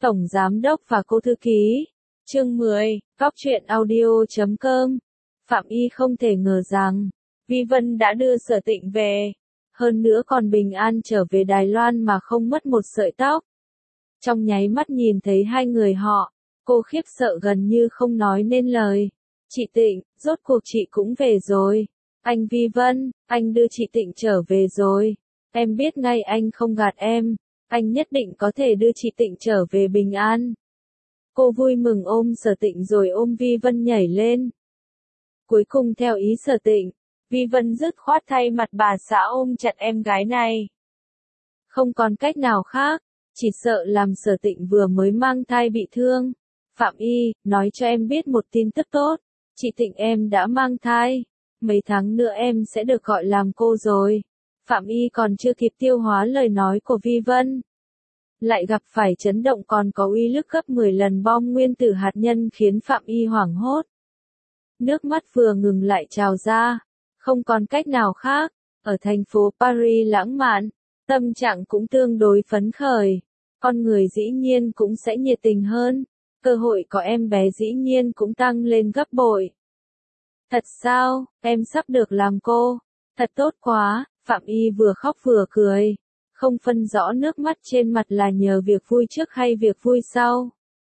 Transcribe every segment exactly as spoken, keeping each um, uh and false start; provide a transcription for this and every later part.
Tổng Giám đốc và cô thư ký. Chương mười, Góc truyện audio chấm com. Phạm Y không thể ngờ rằng, Vi Vân đã đưa Sở Tịnh về. Hơn nữa còn bình an trở về Đài Loan mà không mất một sợi tóc. Trong nháy mắt nhìn thấy hai người họ, cô khiếp sợ gần như không nói nên lời. Chị Tịnh, rốt cuộc chị cũng về rồi. Anh Vi Vân, anh đưa chị Tịnh trở về rồi. Em biết ngay anh không gạt em. Anh nhất định có thể đưa chị Tịnh trở về bình an. Cô vui mừng ôm Sở Tịnh rồi ôm Vi Vân nhảy lên. Cuối cùng theo ý Sở Tịnh, Vi Vân dứt khoát thay mặt bà xã ôm chặt em gái này. Không còn cách nào khác, chỉ sợ làm Sở Tịnh vừa mới mang thai bị thương. Phạm Y, nói cho em biết một tin tức tốt, chị Tịnh em đã mang thai, mấy tháng nữa em sẽ được gọi làm cô rồi. Phạm Y còn chưa kịp tiêu hóa lời nói của Vi Vân, lại gặp phải chấn động còn có uy lực gấp mười lần bom nguyên tử hạt nhân khiến Phạm Y hoảng hốt. Nước mắt vừa ngừng lại trào ra, không còn cách nào khác, ở thành phố Paris lãng mạn, tâm trạng cũng tương đối phấn khởi, con người dĩ nhiên cũng sẽ nhiệt tình hơn, cơ hội có em bé dĩ nhiên cũng tăng lên gấp bội. Thật sao, em sắp được làm cô, thật tốt quá, Phạm Y vừa khóc vừa cười, không phân rõ nước mắt trên mặt là nhờ việc vui trước hay việc vui sau.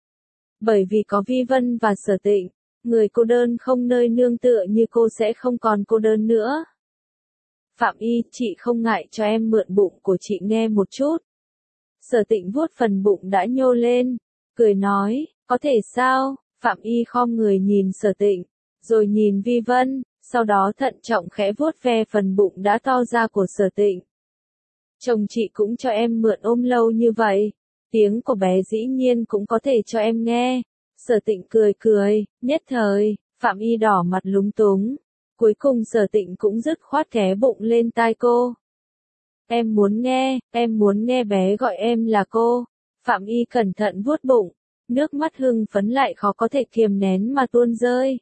Bởi vì có Vi Vân và Sở Tịnh, người cô đơn không nơi nương tựa như cô sẽ không còn cô đơn nữa. Phạm Y, chị không ngại cho em mượn bụng của chị nghe một chút. Sở Tịnh vuốt phần bụng đã nhô lên, cười nói, có thể sao? Phạm Y khom người nhìn Sở Tịnh, rồi nhìn Vi Vân, sau đó thận trọng khẽ vuốt ve phần bụng đã to ra của Sở Tịnh. Chồng chị cũng cho em mượn ôm lâu như vậy, tiếng của bé dĩ nhiên cũng có thể cho em nghe. Sở Tịnh cười cười, nhất thời, Phạm Y đỏ mặt lúng túng. Cuối cùng Sở Tịnh cũng dứt khoát ghé bụng lên tai cô. Em muốn nghe, em muốn nghe bé gọi em là cô. Phạm Y cẩn thận vuốt bụng, nước mắt hưng phấn lại khó có thể kiềm nén mà tuôn rơi.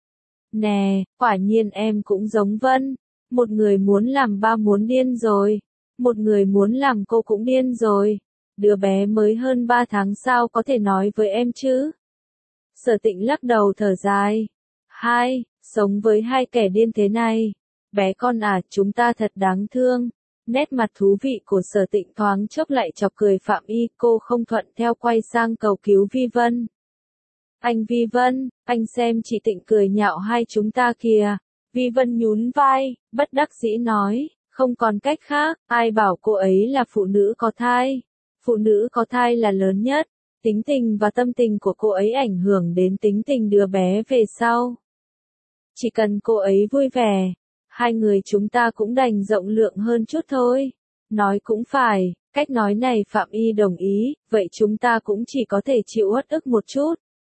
Nè, quả nhiên em cũng giống Vân, một người muốn làm ba muốn điên rồi, một người muốn làm cô cũng điên rồi. Đứa bé mới hơn ba tháng sao có thể nói với em chứ? Sở Tịnh lắc đầu thở dài. Hai, sống với hai kẻ điên thế này. Bé con à, chúng ta thật đáng thương. Nét mặt thú vị của Sở Tịnh thoáng chốc lại chọc cười Phạm Y, cô không thuận theo quay sang cầu cứu Vi Vân. Anh Vi Vân, anh xem chị Tịnh cười nhạo hai chúng ta kìa. Vi Vân nhún vai, bất đắc dĩ nói, không còn cách khác, ai bảo cô ấy là phụ nữ có thai. Phụ nữ có thai là lớn nhất. Tính tình và tâm tình của cô ấy ảnh hưởng đến tính tình đứa bé về sau. Chỉ cần cô ấy vui vẻ, hai người chúng ta cũng đành rộng lượng hơn chút thôi. Nói cũng phải, cách nói này Phạm Y đồng ý, vậy chúng ta cũng chỉ có thể chịu uất ức một chút.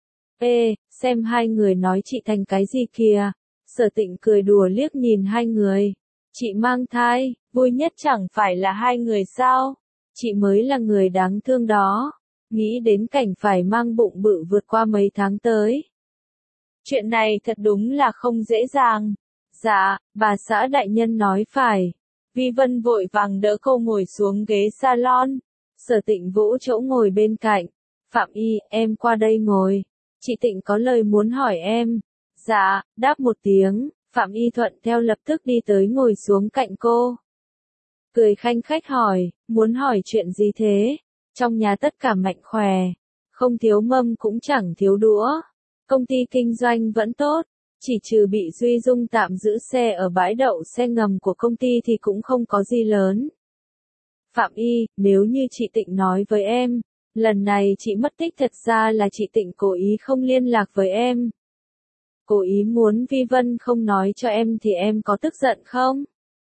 Ê, xem hai người nói chị thành cái gì kìa. Sở Tịnh cười đùa liếc nhìn hai người. Chị mang thai, vui nhất chẳng phải là hai người sao? Chị mới là người đáng thương đó. Nghĩ đến cảnh phải mang bụng bự vượt qua mấy tháng tới. Chuyện này thật đúng là không dễ dàng. Dạ, bà xã đại nhân nói phải. Vi Vân vội vàng đỡ cô ngồi xuống ghế salon. Sở Tịnh vỗ chỗ ngồi bên cạnh. Phạm Y, em qua đây ngồi. Chị Tịnh có lời muốn hỏi em. Dạ, đáp một tiếng, Phạm Y thuận theo lập tức đi tới ngồi xuống cạnh cô. Cười khanh khách hỏi, muốn hỏi chuyện gì thế? Trong nhà tất cả mạnh khỏe, không thiếu mâm cũng chẳng thiếu đũa. Công ty kinh doanh vẫn tốt, chỉ trừ bị Duy Dung tạm giữ xe ở bãi đậu xe ngầm của công ty thì cũng không có gì lớn. Phạm Y, nếu như chị Tịnh nói với em, lần này chị mất tích thật ra là chị Tịnh cố ý không liên lạc với em. Cố ý muốn Vi Vân không nói cho em thì em có tức giận không?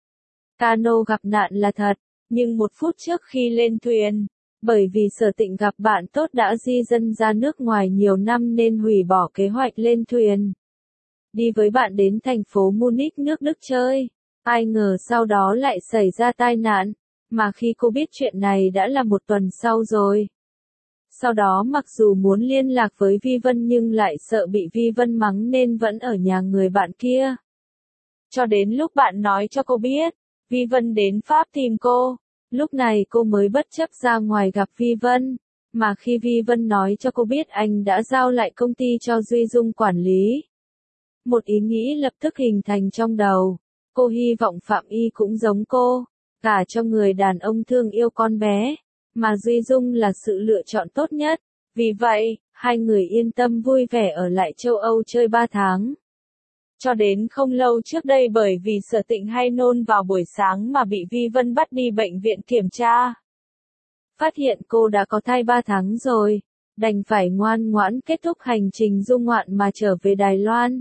Cano gặp nạn là thật, nhưng một phút trước khi lên thuyền, bởi vì Sở Tịnh gặp bạn tốt đã di dân ra nước ngoài nhiều năm nên hủy bỏ kế hoạch lên thuyền. Đi với bạn đến thành phố Munich nước Đức chơi. Ai ngờ sau đó lại xảy ra tai nạn, mà khi cô biết chuyện này đã là một tuần sau rồi. Sau đó mặc dù muốn liên lạc với Vi Vân nhưng lại sợ bị Vi Vân mắng nên vẫn ở nhà người bạn kia. Cho đến lúc bạn nói cho cô biết, Vi Vân đến Pháp tìm cô. Lúc này cô mới bất chấp ra ngoài gặp Vi Vân. Mà khi Vi Vân nói cho cô biết anh đã giao lại công ty cho Duy Dung quản lý, một ý nghĩ lập tức hình thành trong đầu. Cô hy vọng Phạm Y cũng giống cô, gả cho người đàn ông thương yêu con bé, mà Duy Dung là sự lựa chọn tốt nhất. Vì vậy, hai người yên tâm vui vẻ ở lại châu Âu chơi ba tháng. Cho đến không lâu trước đây bởi vì Sở Tịnh hay nôn vào buổi sáng mà bị Vi Vân bắt đi bệnh viện kiểm tra. Phát hiện cô đã có thai ba tháng rồi, đành phải ngoan ngoãn kết thúc hành trình du ngoạn mà trở về Đài Loan.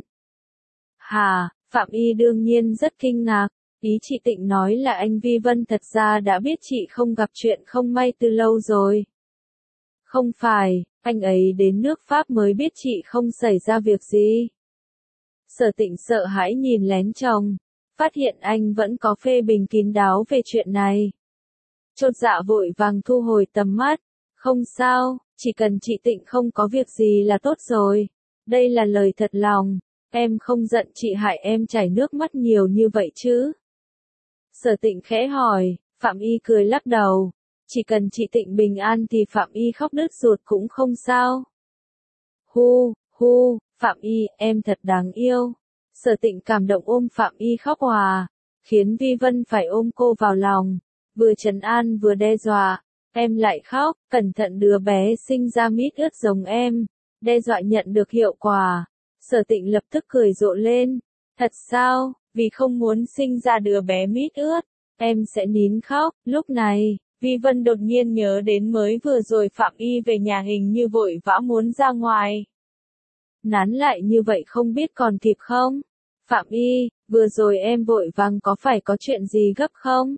Hà, Phạm Y đương nhiên rất kinh ngạc, ý chị Tịnh nói là anh Vi Vân thật ra đã biết chị không gặp chuyện không may từ lâu rồi. Không phải, anh ấy đến nước Pháp mới biết chị không xảy ra việc gì. Sở Tịnh sợ hãi nhìn lén chồng, phát hiện anh vẫn có phê bình kín đáo về chuyện này. Chột dạ vội vàng thu hồi tầm mắt, không sao, chỉ cần chị Tịnh không có việc gì là tốt rồi. Đây là lời thật lòng, em không giận chị hại em chảy nước mắt nhiều như vậy chứ. Sở Tịnh khẽ hỏi, Phạm Y cười lắc đầu, chỉ cần chị Tịnh bình an thì Phạm Y khóc đứt ruột cũng không sao. Hu, hu, Phạm Y, em thật đáng yêu. Sở Tịnh cảm động ôm Phạm Y khóc hòa, khiến Vi Vân phải ôm cô vào lòng, vừa trấn an vừa đe dọa, em lại khóc, cẩn thận đứa bé sinh ra mít ướt giống em, đe dọa nhận được hiệu quả. Sở Tịnh lập tức cười rộ lên, thật sao, vì không muốn sinh ra đứa bé mít ướt, em sẽ nín khóc. Lúc này, Vi Vân đột nhiên nhớ đến mới vừa rồi Phạm Y về nhà hình như vội vã muốn ra ngoài. Nán lại như vậy không biết còn kịp không? Phạm Y, vừa rồi em vội vàng có phải có chuyện gì gấp không?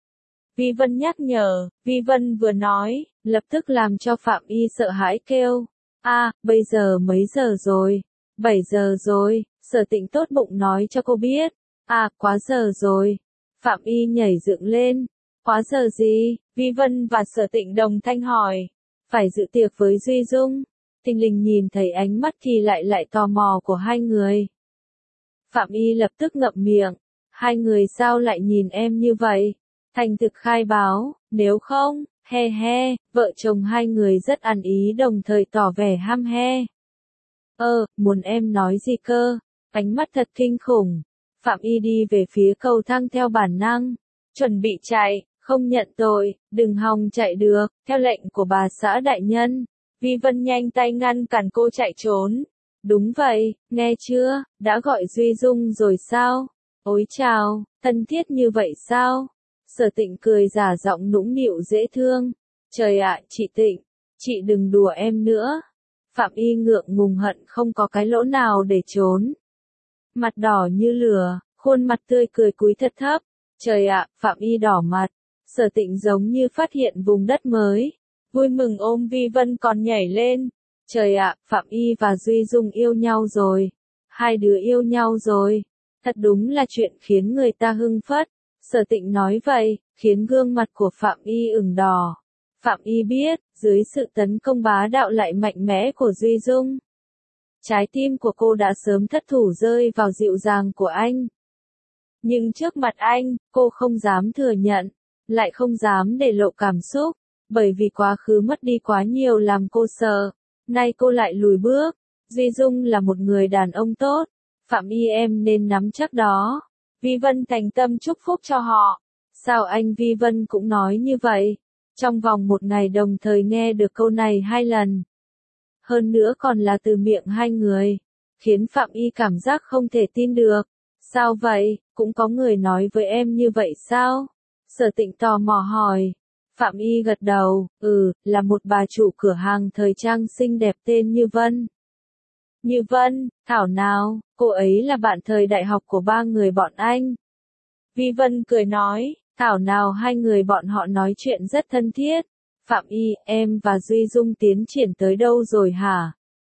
Vi Vân nhắc nhở, Vi Vân vừa nói, lập tức làm cho Phạm Y sợ hãi kêu. A, à, bây giờ mấy giờ rồi? bảy giờ rồi, Sở Tịnh tốt bụng nói cho cô biết. À, quá giờ rồi. Phạm Y nhảy dựng lên. Quá giờ gì? Vi Vân và Sở Tịnh đồng thanh hỏi. Phải dự tiệc với Duy Dung. Thình lình nhìn thấy ánh mắt kỳ lại lại tò mò của hai người. Phạm Y lập tức ngậm miệng. Hai người sao lại nhìn em như vậy? Thành thực khai báo, nếu không, he he, vợ chồng hai người rất ăn ý đồng thời tỏ vẻ ham he. Ơ, muốn em nói gì cơ? Ánh mắt thật kinh khủng. Phạm Y đi về phía cầu thang theo bản năng, chuẩn bị chạy, không nhận tội, đừng hòng chạy được, theo lệnh của bà xã đại nhân. Vi Vân nhanh tay ngăn cản cô chạy trốn. Đúng vậy, nghe chưa, đã gọi Duy Dung rồi sao? Ôi chào, thân thiết như vậy sao? Sở Tịnh cười giả giọng nũng nịu dễ thương. Trời ạ, chị Tịnh, chị đừng đùa em nữa. Phạm Y ngượng ngùng hận không có cái lỗ nào để trốn. Mặt đỏ như lửa, khuôn mặt tươi cười cúi thật thấp. Trời ạ, Phạm Y đỏ mặt. Sở Tịnh giống như phát hiện vùng đất mới. Vui mừng ôm Vi Vân còn nhảy lên. Trời ạ, Phạm Y và Duy Dung yêu nhau rồi. Hai đứa yêu nhau rồi. Thật đúng là chuyện khiến người ta hưng phất. Sở Tịnh nói vậy, khiến gương mặt của Phạm Y ửng đỏ. Phạm Y biết, dưới sự tấn công bá đạo lại mạnh mẽ của Duy Dung, trái tim của cô đã sớm thất thủ rơi vào dịu dàng của anh. Nhưng trước mặt anh, cô không dám thừa nhận, lại không dám để lộ cảm xúc, bởi vì quá khứ mất đi quá nhiều làm cô sợ. Nay cô lại lùi bước. Duy Dung là một người đàn ông tốt. Phạm Y em nên nắm chắc đó. Vi Vân thành tâm chúc phúc cho họ. Sao anh Vi Vân cũng nói như vậy? Trong vòng một ngày đồng thời nghe được câu này hai lần. Hơn nữa còn là từ miệng hai người. Khiến Phạm Y cảm giác không thể tin được. Sao vậy, cũng có người nói với em như vậy sao? Sở Tịnh tò mò hỏi. Phạm Y gật đầu, ừ, là một bà chủ cửa hàng thời trang xinh đẹp tên Như Vân. Như Vân, thảo nào, cô ấy là bạn thời đại học của ba người bọn anh. Vi Vân cười nói, thảo nào hai người bọn họ nói chuyện rất thân thiết. Phạm Y, em và Duy Dung tiến triển tới đâu rồi hả?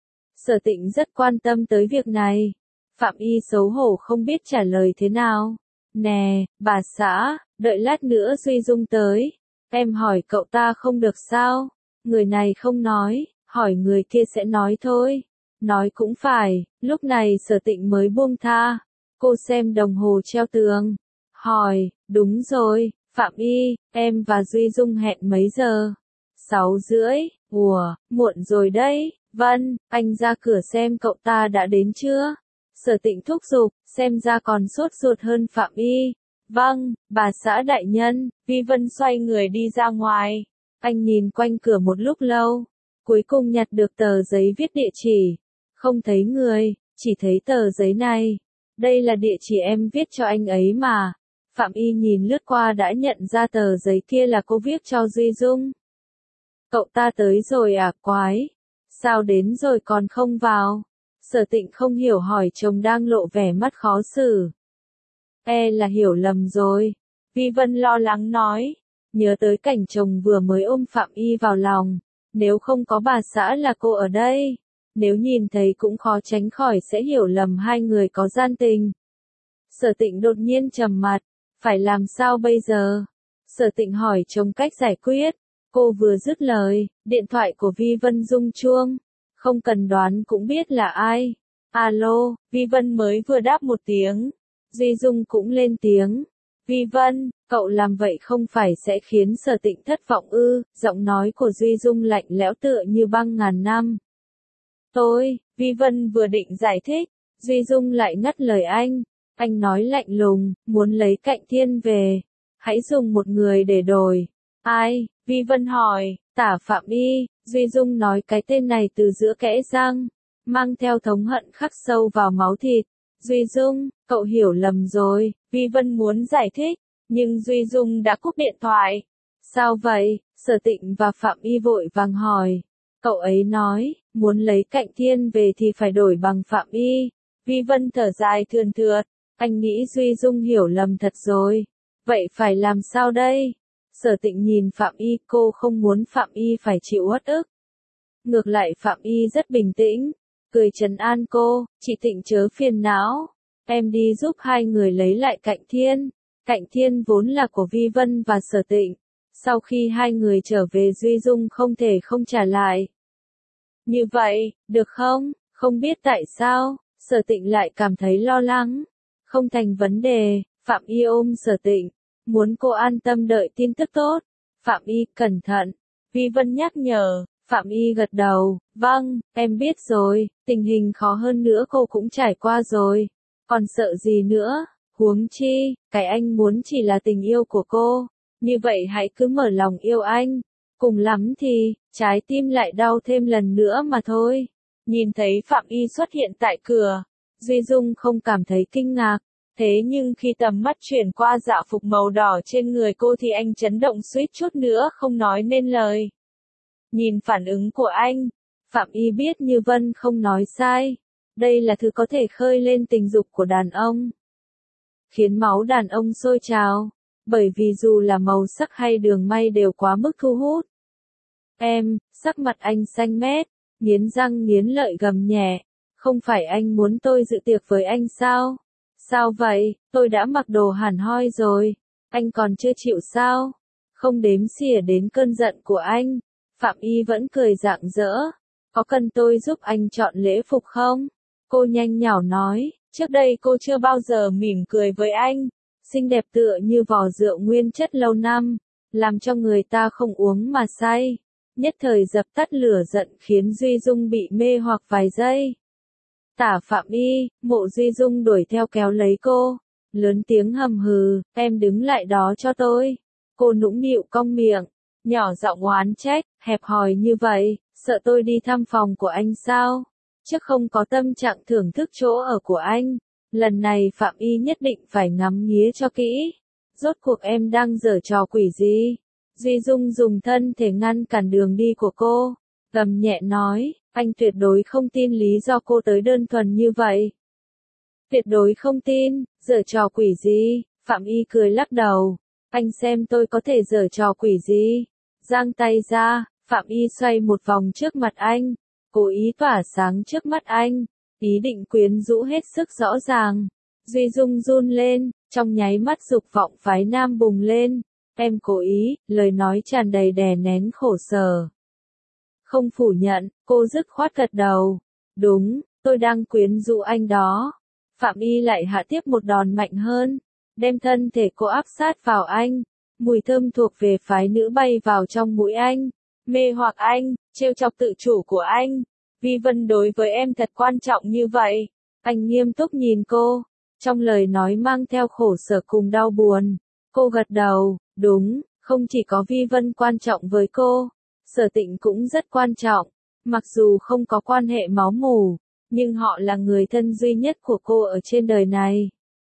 Sở Tịnh rất quan tâm tới việc này. Phạm Y xấu hổ không biết trả lời thế nào. Nè, bà xã, đợi lát nữa Duy Dung tới. Em hỏi cậu ta không được sao? Người này không nói, hỏi người kia sẽ nói thôi. Nói cũng phải, lúc này Sở Tịnh mới buông tha. Cô xem đồng hồ treo tường. Hỏi, đúng rồi, Phạm Y, em và Duy Dung hẹn mấy giờ? Sáu rưỡi, ùa, muộn rồi đấy, Vân, anh ra cửa xem cậu ta đã đến chưa? Sở Tịnh thúc giục, xem ra còn sốt ruột hơn Phạm Y. Vâng, bà xã đại nhân, Vi Vân xoay người đi ra ngoài. Anh nhìn quanh cửa một lúc lâu, cuối cùng nhặt được tờ giấy viết địa chỉ. Không thấy người, chỉ thấy tờ giấy này. Đây là địa chỉ em viết cho anh ấy mà. Phạm Y nhìn lướt qua đã nhận ra tờ giấy kia là cô viết cho Duy Dung. Cậu ta tới rồi à, quái? Sao đến rồi còn không vào? Sở Tịnh không hiểu hỏi chồng đang lộ vẻ mắt khó xử. E là hiểu lầm rồi. Vi Vân lo lắng nói. Nhớ tới cảnh chồng vừa mới ôm Phạm Y vào lòng. Nếu không có bà xã là cô ở đây. Nếu nhìn thấy cũng khó tránh khỏi sẽ hiểu lầm hai người có gian tình. Sở Tịnh đột nhiên trầm mặt. Phải làm sao bây giờ? Sở Tịnh hỏi chồng cách giải quyết. Cô vừa dứt lời, điện thoại của Vi Vân rung chuông. Không cần đoán cũng biết là ai. Alo, Vi Vân mới vừa đáp một tiếng. Duy Dung cũng lên tiếng. Vi Vân, cậu làm vậy không phải sẽ khiến Sở Tịnh thất vọng ư? Giọng nói của Duy Dung lạnh lẽo tựa như băng ngàn năm. Tôi, Vi Vân vừa định giải thích, Duy Dung lại ngắt lời anh. Anh nói lạnh lùng, muốn lấy Cạnh Thiên về. Hãy dùng một người để đổi. Ai? Vi Vân hỏi. Tả Phạm Y. Duy Dung nói cái tên này từ giữa kẽ răng, mang theo thống hận khắc sâu vào máu thịt. Duy Dung, cậu hiểu lầm rồi. Vi Vân muốn giải thích, nhưng Duy Dung đã cúp điện thoại. Sao vậy? Sở Tịnh và Phạm Y vội vàng hỏi. Cậu ấy nói, muốn lấy Cạnh Thiên về thì phải đổi bằng Phạm Y. Vi Vân thở dài thườn thượt. Anh nghĩ Duy Dung hiểu lầm thật rồi. Vậy phải làm sao đây? Sở Tịnh nhìn Phạm Y, cô không muốn Phạm Y phải chịu uất ức. Ngược lại Phạm Y rất bình tĩnh, cười trấn an cô, chị Tịnh chớ phiền não. Em đi giúp hai người lấy lại Cạnh Thiên. Cạnh Thiên vốn là của Vi Vân và Sở Tịnh. Sau khi hai người trở về Duy Dung không thể không trả lại. Như vậy, được không? Không biết tại sao, Sở Tịnh lại cảm thấy lo lắng. Không thành vấn đề, Phạm Y ôm Sở Tịnh, muốn cô an tâm đợi tin tức tốt. Phạm Y, cẩn thận. Vi Vân nhắc nhở. Phạm Y gật đầu. Vâng, em biết rồi, tình hình khó hơn nữa cô cũng trải qua rồi. Còn sợ gì nữa? Huống chi, cái anh muốn chỉ là tình yêu của cô. Như vậy hãy cứ mở lòng yêu anh. Cùng lắm thì, trái tim lại đau thêm lần nữa mà thôi. Nhìn thấy Phạm Y xuất hiện tại cửa, Duy Dung không cảm thấy kinh ngạc. Thế nhưng khi tầm mắt chuyển qua dạ phục màu đỏ trên người cô thì anh chấn động suýt chút nữa không nói nên lời. Nhìn phản ứng của anh, Phạm Y biết Như Vân không nói sai. Đây là thứ có thể khơi lên tình dục của đàn ông. Khiến máu đàn ông sôi trào. Bởi vì dù là màu sắc hay đường may đều quá mức thu hút. Em, sắc mặt anh xanh mét, nghiến răng nghiến lợi gầm nhẹ. Không phải anh muốn tôi dự tiệc với anh sao? Sao vậy, tôi đã mặc đồ hẳn hoi rồi. Anh còn chưa chịu sao? Không đếm xỉa đến cơn giận của anh. Phạm Y vẫn cười rạng rỡ. Có cần tôi giúp anh chọn lễ phục không? Cô nhanh nhảu nói, trước đây cô chưa bao giờ mỉm cười với anh. Xinh đẹp tựa như vò rượu nguyên chất lâu năm, làm cho người ta không uống mà say. Nhất thời dập tắt lửa giận khiến Duy Dung bị mê hoặc vài giây. Tả Phạm Y, Mộ Duy Dung đuổi theo kéo lấy cô, lớn tiếng hầm hừ, em đứng lại đó cho tôi. Cô nũng nịu cong miệng, nhỏ giọng oán trách, hẹp hòi như vậy, sợ tôi đi thăm phòng của anh sao? Chứ không có tâm trạng thưởng thức chỗ ở của anh. Lần này Phạm Y nhất định phải ngắm nghía cho kỹ. Rốt cuộc em đang giở trò quỷ gì? Duy Dung dùng thân thể ngăn cản đường đi của cô, gầm nhẹ nói, anh tuyệt đối không tin lý do cô tới đơn thuần như vậy. Tuyệt đối không tin, giở trò quỷ gì? Phạm Y cười lắc đầu. Anh xem tôi có thể giở trò quỷ gì? Giang tay ra, Phạm Y xoay một vòng trước mặt anh, cố ý tỏa sáng trước mắt anh, ý định quyến rũ hết sức rõ ràng. Duy Dung run lên, trong nháy mắt dục vọng phái nam bùng lên. Em cố ý, lời nói tràn đầy đè nén khổ sở. Không phủ nhận, cô dứt khoát gật đầu. Đúng, tôi đang quyến rũ anh đó. Phạm Y lại hạ tiếp một đòn mạnh hơn, đem thân thể cô áp sát vào anh. Mùi thơm thuộc về phái nữ bay vào trong mũi anh. mê hoặc anh, trêu chọc tự chủ của anh. Vi Vân đối với em thật quan trọng như vậy. Anh nghiêm túc nhìn cô, trong lời nói mang theo khổ sở cùng đau buồn. Cô gật đầu, đúng, không chỉ có Vi Vân quan trọng với cô, Sở Tịnh cũng rất quan trọng. Mặc dù không có quan hệ máu mủ, nhưng họ là người thân duy nhất của cô ở trên đời này.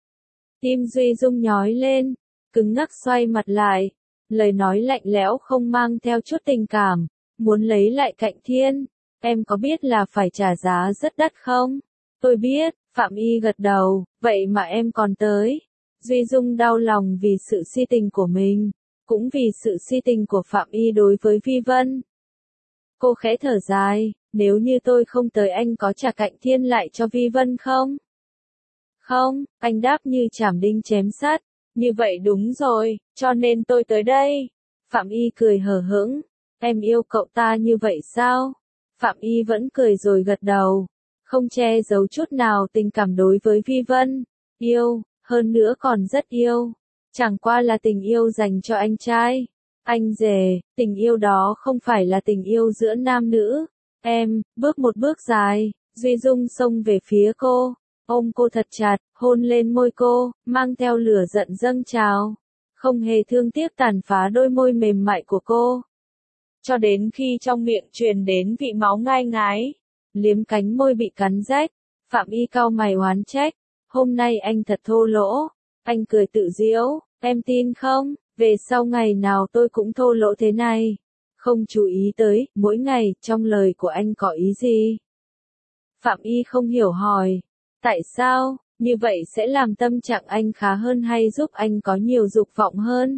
Tim Duy Dung nhói lên, cứng ngắc xoay mặt lại, lời nói lạnh lẽo không mang theo chút tình cảm, muốn lấy lại Cạnh Thiên, em có biết là phải trả giá rất đắt không? Tôi biết, Phạm Y gật đầu, vậy mà em còn tới. Duy Dung đau lòng vì sự si tình của mình, cũng vì sự si tình của Phạm Y đối với Vi Vân. Cô khẽ thở dài, nếu như tôi không tới anh có trả Cạnh Thiên lại cho Vi Vân không? Không, anh đáp như chảm đinh chém sắt, như vậy đúng rồi, cho nên tôi tới đây. Phạm Y cười hờ hững, em yêu cậu ta như vậy sao? Phạm Y vẫn cười rồi gật đầu, không che giấu chút nào tình cảm đối với Vi Vân. Yêu, hơn nữa còn rất yêu. Chẳng qua là tình yêu dành cho anh trai. Anh rể, tình yêu đó không phải là tình yêu giữa nam nữ. Em, bước một bước dài, Duy Dung xông về phía cô, ôm cô thật chặt, hôn lên môi cô, mang theo lửa giận dâng trào. Không hề thương tiếc tàn phá đôi môi mềm mại của cô. Cho đến khi trong miệng truyền đến vị máu ngai ngái, liếm cánh môi bị cắn rách, Phạm Y cau mày oán trách. Hôm nay anh thật thô lỗ. Anh cười tự giễu, em tin không, về sau ngày nào tôi cũng thô lỗ thế này. Không chú ý tới, mỗi ngày, trong lời của anh có ý gì? Phạm Y không hiểu hỏi. Tại sao, như vậy sẽ làm tâm trạng anh khá hơn hay giúp anh có nhiều dục vọng hơn?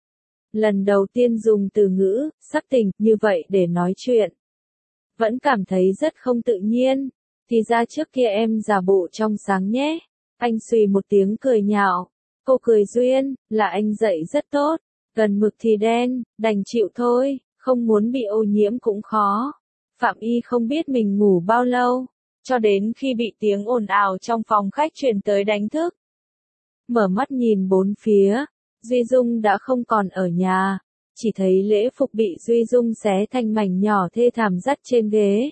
Lần đầu tiên dùng từ ngữ, sắp tình, như vậy để nói chuyện. Vẫn cảm thấy rất không tự nhiên. Thì ra trước kia em giả bộ trong sáng nhé. Anh xùy một tiếng cười nhạo. Cô cười duyên, là anh dạy rất tốt. Gần mực thì đen, đành chịu thôi, không muốn bị ô nhiễm cũng khó. Phạm Y không biết mình ngủ bao lâu, cho đến khi bị tiếng ồn ào trong phòng khách truyền tới đánh thức. Mở mắt nhìn bốn phía, Duy Dung đã không còn ở nhà, chỉ thấy lễ phục bị Duy Dung xé thành mảnh nhỏ thê thảm dắt trên ghế.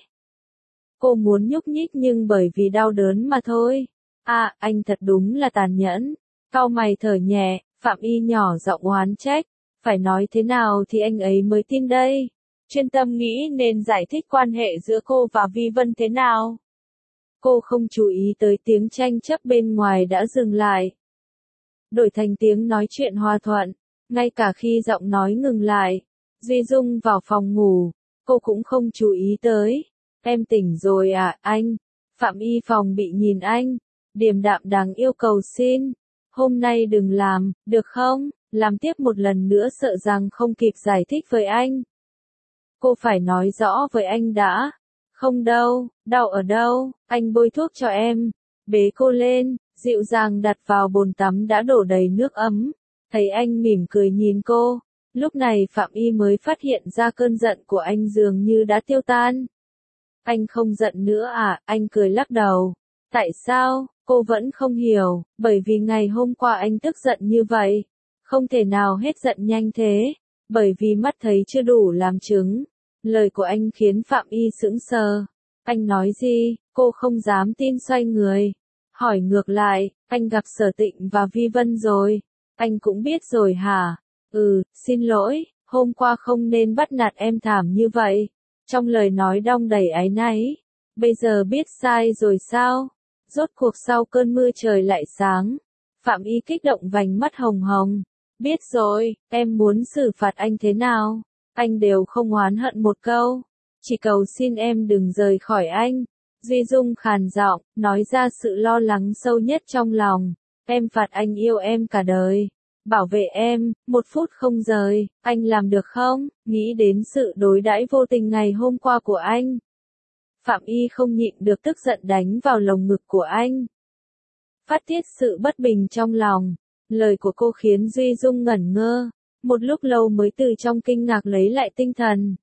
Cô muốn nhúc nhích nhưng bởi vì đau đớn mà thôi. À, anh thật đúng là tàn nhẫn. Cau mày thở nhẹ, Phạm Y nhỏ giọng oán trách. Phải nói thế nào thì anh ấy mới tin đây. Chuyên tâm nghĩ nên giải thích quan hệ giữa cô và Vi Vân thế nào. Cô không chú ý tới tiếng tranh chấp bên ngoài đã dừng lại. Đổi thành tiếng nói chuyện hòa thuận, ngay cả khi giọng nói ngừng lại. Duy Dung vào phòng ngủ, cô cũng không chú ý tới. Em tỉnh rồi à, anh? Phạm Y phòng bị nhìn anh, điềm đạm đáng yêu cầu xin. Hôm nay đừng làm, được không? Làm tiếp một lần nữa sợ rằng không kịp giải thích với anh. Cô phải nói rõ với anh đã. Không đâu, đau ở đâu, anh bôi thuốc cho em. Bế cô lên, dịu dàng đặt vào bồn tắm đã đổ đầy nước ấm. Thấy anh mỉm cười nhìn cô. Lúc này Phạm Y mới phát hiện ra cơn giận của anh dường như đã tiêu tan. Anh không giận nữa à, anh cười lắc đầu. Tại sao, cô vẫn không hiểu, bởi vì ngày hôm qua anh tức giận như vậy. Không thể nào hết giận nhanh thế, bởi vì mắt thấy chưa đủ làm chứng. Lời của anh khiến Phạm Y sững sờ. Anh nói gì, cô không dám tin xoay người. Hỏi ngược lại, anh gặp Sở Tịnh và Vi Vân rồi. Anh cũng biết rồi hả? Ừ, xin lỗi, hôm qua không nên bắt nạt em thảm như vậy. Trong lời nói đong đầy áy náy. Bây giờ biết sai rồi sao? Rốt cuộc sau cơn mưa trời lại sáng. Phạm Y kích động vành mắt hồng hồng. Biết rồi, em muốn xử phạt anh thế nào? Anh đều không oán hận một câu. Chỉ cầu xin em đừng rời khỏi anh. Duy Dung khàn giọng, nói ra sự lo lắng sâu nhất trong lòng. Em phạt anh yêu em cả đời. Bảo vệ em, một phút không rời, anh làm được không? Nghĩ đến sự đối đãi vô tình ngày hôm qua của anh. Phạm Y không nhịn được tức giận đánh vào lồng ngực của anh. Phát tiết sự bất bình trong lòng. Lời của cô khiến Duy Dung ngẩn ngơ. Một lúc lâu mới từ trong kinh ngạc lấy lại tinh thần.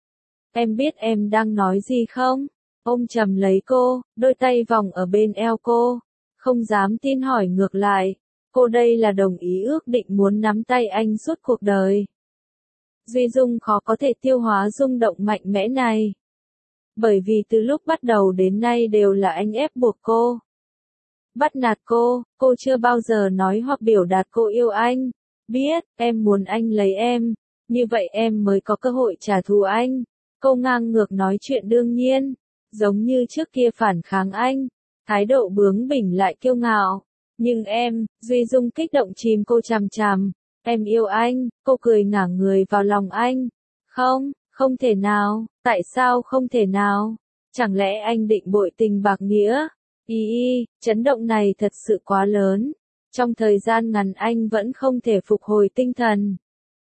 Em biết em đang nói gì không? Ôm chầm lấy cô, đôi tay vòng ở bên eo cô. Không dám tin hỏi ngược lại. Cô đây là đồng ý ước định muốn nắm tay anh suốt cuộc đời. Duy Dung khó có thể tiêu hóa rung động mạnh mẽ này. Bởi vì từ lúc bắt đầu đến nay đều là anh ép buộc cô. Bắt nạt cô, cô chưa bao giờ nói hoặc biểu đạt cô yêu anh. Biết, em muốn anh lấy em, như vậy em mới có cơ hội trả thù anh. Cô ngang ngược nói chuyện đương nhiên, giống như trước kia phản kháng anh, thái độ bướng bỉnh lại kiêu ngạo. Nhưng em, Duy Dung kích động chìm cô chằm chằm, em yêu anh, cô cười ngả người vào lòng anh. Không, không thể nào, tại sao không thể nào? Chẳng lẽ anh định bội tình bạc nghĩa? Ý y, chấn động này thật sự quá lớn. Trong thời gian ngắn anh vẫn không thể phục hồi tinh thần.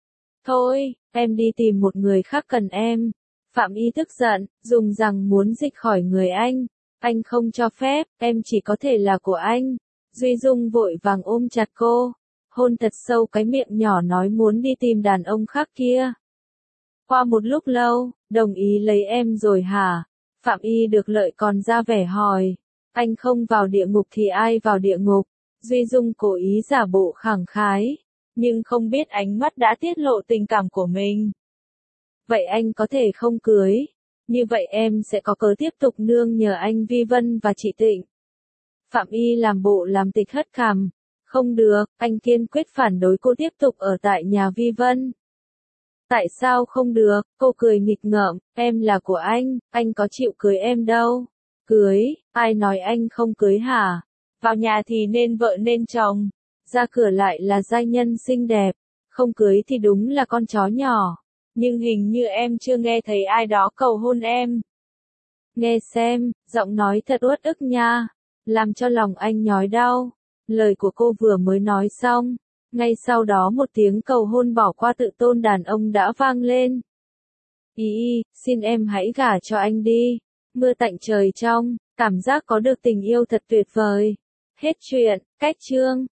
Thôi, em đi tìm một người khác cần em. Phạm Y tức giận, dùng rằng muốn dịch khỏi người anh. Anh không cho phép, em chỉ có thể là của anh. Duy Dung vội vàng ôm chặt cô, hôn thật sâu cái miệng nhỏ nói muốn đi tìm đàn ông khác kia. Qua một lúc lâu, đồng ý lấy em rồi hả? Phạm Y được lợi còn ra vẻ hỏi. Anh không vào địa ngục thì ai vào địa ngục? Duy Dung cố ý giả bộ khẳng khái, nhưng không biết ánh mắt đã tiết lộ tình cảm của mình. Vậy anh có thể không cưới, như vậy em sẽ có cớ tiếp tục nương nhờ anh Vi Vân và chị Tịnh. Phạm Y làm bộ làm tịch hất cằm. Không được, anh kiên quyết phản đối cô tiếp tục ở tại nhà Vi Vân. Tại sao không được? Cô cười nghịch ngợm, em là của anh, anh có chịu cưới em đâu. Cưới, ai nói anh không cưới hả? Vào nhà thì nên vợ nên chồng, ra cửa lại là giai nhân xinh đẹp, không cưới thì đúng là con chó nhỏ. Nhưng hình như em chưa nghe thấy ai đó cầu hôn em. Nghe xem, giọng nói thật uất ức nha, làm cho lòng anh nhói đau. Lời của cô vừa mới nói xong, ngay sau đó một tiếng cầu hôn bỏ qua tự tôn đàn ông đã vang lên. Ý y, xin em hãy gả cho anh đi. Mưa tạnh trời trong, cảm giác có được tình yêu thật tuyệt vời. Hết chuyện, cách chương.